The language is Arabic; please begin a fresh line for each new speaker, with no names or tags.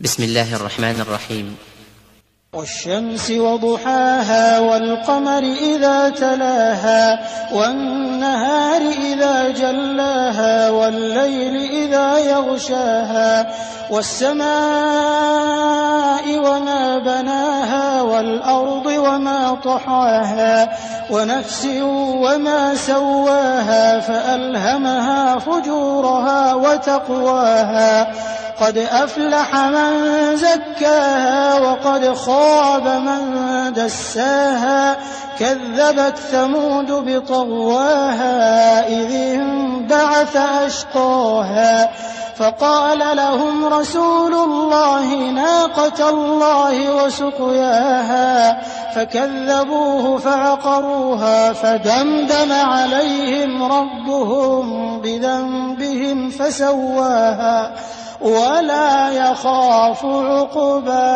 بسم الله الرحمن الرحيم.
والشمس وضحاها والقمر إذا تلاها والنهار إذا جلاها والليل إذا يغشاها والسماء وما بناها والأرض وما طحاها ونفس وما سواها فألهمها فجورها وتقواها قد أفلح من زكاها وقد خاب من دساها كذبت ثمود بطغواها إذ انبعث أشقاها فقال لهم رسول الله ناقة الله وسقياها فكذبوه فعقروها فدمدم عليهم ربهم بذنبهم فسواها ولا يخاف عقباها.